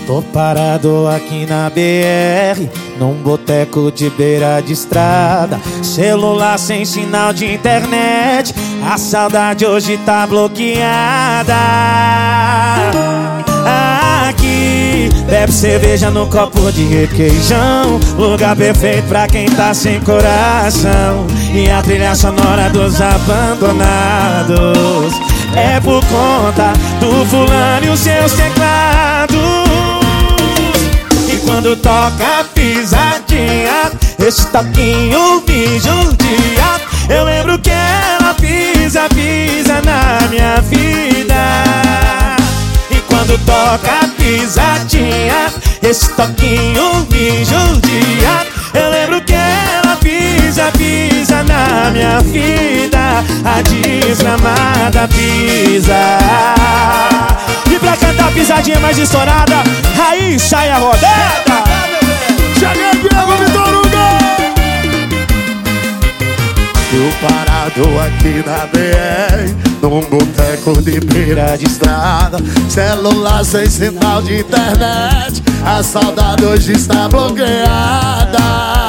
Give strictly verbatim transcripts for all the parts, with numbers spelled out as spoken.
Tô parado aqui na B R, num boteco de beira de estrada. Celular sem sinal de internet, a saudade hoje tá bloqueada. Aqui, bebe cerveja no copo de requeijão, lugar perfeito pra quem tá sem coração. E a trilha sonora dos abandonados é por conta do fulano e os seus teclados. E quando toca a pisadinha, esse toquinho me judia. Eu lembro que ela pisa, pisa na minha vida. E quando toca a pisadinha, esse toquinho me judia. Eu lembro que ela pisa, pisa na minha vida. A desgramada pisa. E pra cantar a pisadinha mais estourada, aí sai a rodada. Cheguei, Diego Vitor Hugo. Eu parado aqui na B R, num boteco de beira de estrada. Celular sem sinal de internet, a saudade hoje está bloqueada.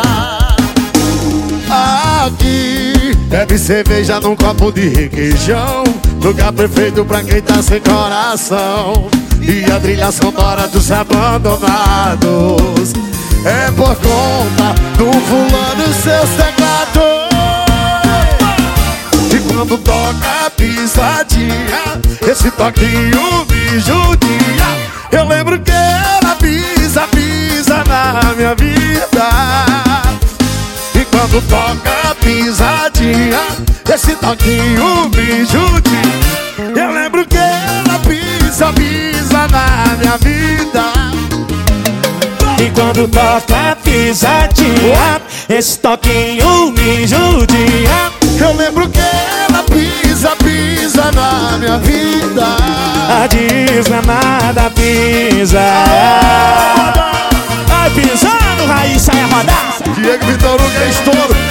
Aqui, bebe cerveja num copo de requeijão, lugar perfeito pra quem tá sem coração. E a trilha sonora dos abandonados é por conta do fulano e seus teclados. E quando toca a pisadinha, esse toquinho me judia. Eu lembro que ela pisa, pisa na minha vida. E quando toca a pisadinha, esse toquinho me judia. Eu lembro que ela pisa, pisa na minha vida. E quando toca a pisadinha, esse toquinho me judia. Eu lembro que ela pisa, pisa na minha vida. A desgramada pisa. Ah, vai pisando, raiz sai a rodar. Diego Vitor Hugo é estouro.